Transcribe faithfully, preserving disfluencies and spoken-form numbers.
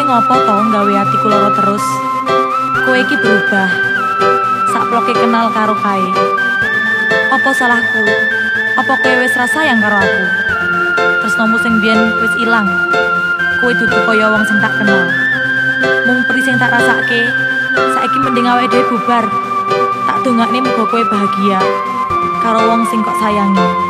ngopo to nggawe atiku lara terus? Kowe iki berubah. Sakploke kenal karo kae. Apa salahku? Apa kowe wis rasa yang karo aku? Tresnomu sing biyen wis ilang. Kowe dudu kaya wong sing tak kenal. Mung peri sing tak rasake, saiki mending awake dhewe bubar. Tak dongakne muga kowe bahagia karo wong sing kok sayangi.